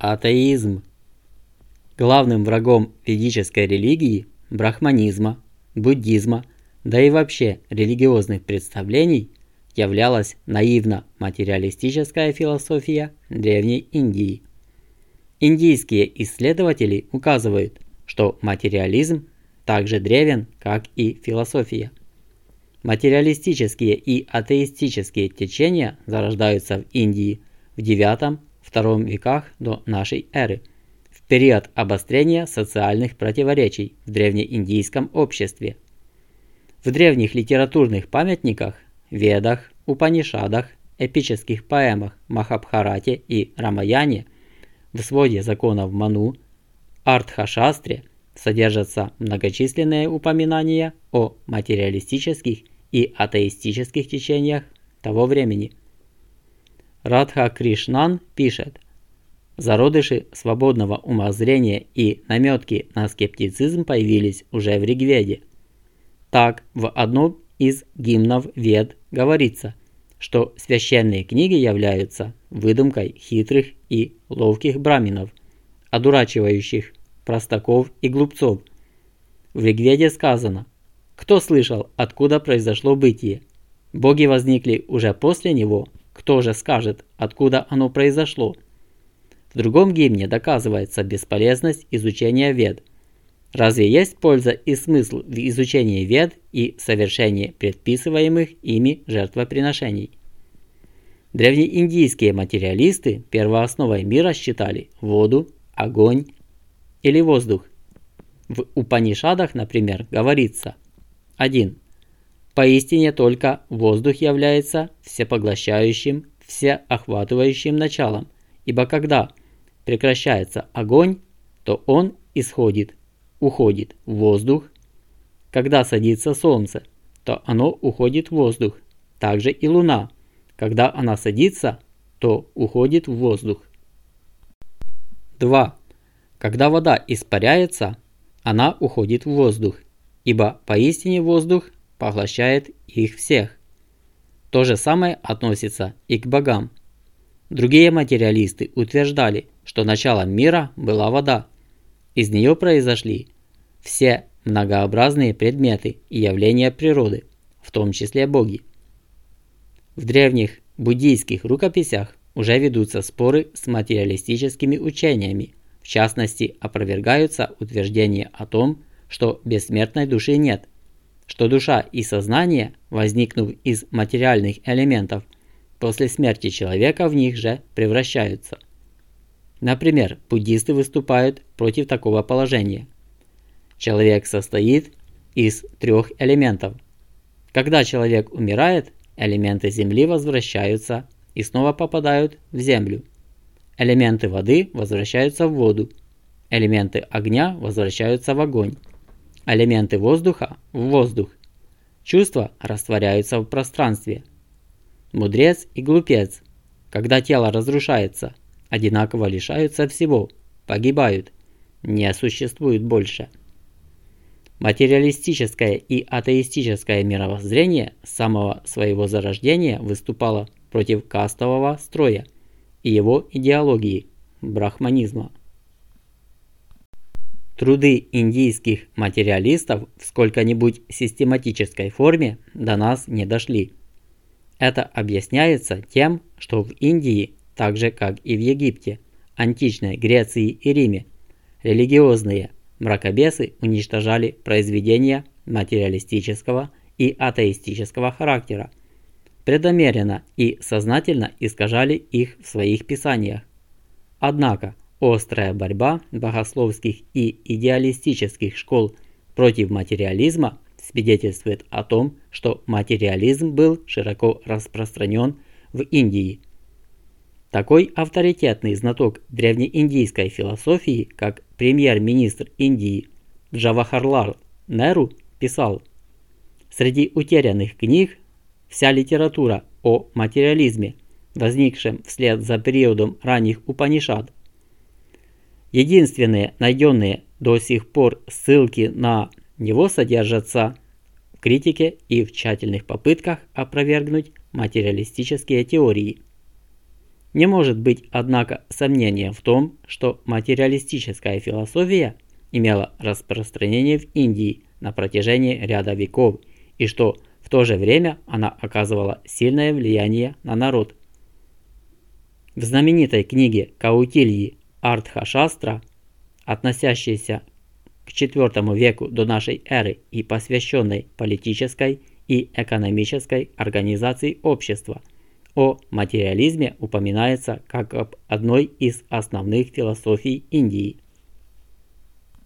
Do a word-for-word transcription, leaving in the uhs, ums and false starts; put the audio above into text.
атеизм. Главным врагом ведической религии, брахманизма, буддизма, да и вообще религиозных представлений являлась наивно-материалистическая философия Древней Индии. Индийские исследователи указывают, что материализм так же древен, как и философия. Материалистические и атеистические течения зарождаются в Индии в девятом-втором веках до нашей эры, в период обострения социальных противоречий в древнеиндийском обществе. В древних литературных памятниках, Ведах, Упанишадах, эпических поэмах Махабхарате и Рамаяне, в своде законов Ману, Артха-шастре содержатся многочисленные упоминания о материалистических и атеистических течениях того времени. Радха Кришнан пишет: зародыши свободного умозрения и наметки на скептицизм появились уже в Ригведе. Так, в одном из гимнов Вед говорится, что священные книги являются выдумкой хитрых и ловких браминов, одурачивающих простаков и глупцов. В Ригведе сказано: кто слышал, откуда произошло бытие? Боги возникли уже после него, кто же скажет, откуда оно произошло? В другом гимне доказывается бесполезность изучения Вед. Разве есть польза и смысл в изучении Вед и совершении предписываемых ими жертвоприношений? Древнеиндийские материалисты первоосновой мира считали воду, огонь или воздух. В Упанишадах, например, говорится: один. Поистине только воздух является всепоглощающим, всеохватывающим началом, ибо когда прекращается огонь, то он исходит, уходит в воздух. Когда садится солнце, то оно уходит в воздух. Также и луна. Когда она садится, то уходит в воздух. два. Когда вода испаряется, она уходит в воздух, ибо поистине воздух поглощает их всех. То же самое относится и к богам. Другие материалисты утверждали, что началом мира была вода. Из нее произошли все многообразные предметы и явления природы, в том числе боги. В древних буддийских рукописях уже ведутся споры с материалистическими учениями. В частности, опровергаются утверждения о том, что бессмертной души нет, что душа и сознание, возникнув из материальных элементов, после смерти человека в них же превращаются. Например, буддисты выступают против такого положения. Человек состоит из трех элементов. Когда человек умирает, элементы земли возвращаются и снова попадают в землю. Элементы воды возвращаются в воду. Элементы огня возвращаются в огонь. Элементы воздуха в воздух. Чувства растворяются в пространстве. Мудрец и глупец, когда тело разрушается, одинаково лишаются всего, погибают, не существуют больше. Материалистическое и атеистическое мировоззрение с самого своего зарождения выступало против кастового строя и его идеологии брахманизма. Труды индийских материалистов в сколько-нибудь систематической форме до нас не дошли. Это объясняется тем, что в Индии, так же как и в Египте, античной Греции и Риме, религиозные мракобесы уничтожали произведения материалистического и атеистического характера, преднамеренно и сознательно искажали их в своих писаниях. Однако острая борьба богословских и идеалистических школ против материализма свидетельствует о том, что материализм был широко распространен в Индии. Такой авторитетный знаток древнеиндийской философии, как премьер-министр Индии Джавахарлал Неру, писал: «Среди утерянных книг вся литература о материализме, возникшем вслед за периодом ранних Упанишад. Единственные найденные до сих пор ссылки на него содержатся в критике и в тщательных попытках опровергнуть материалистические теории. Не может быть, однако, сомнения в том, что материалистическая философия имела распространение в Индии на протяжении ряда веков, и что в то же время она оказывала сильное влияние на народ. В знаменитой книге Каутильи Артха-шастра, относящейся к четвёртому веку до нашей эры и посвященной политической и экономической организации общества, о материализме упоминается как об одной из основных философий Индии.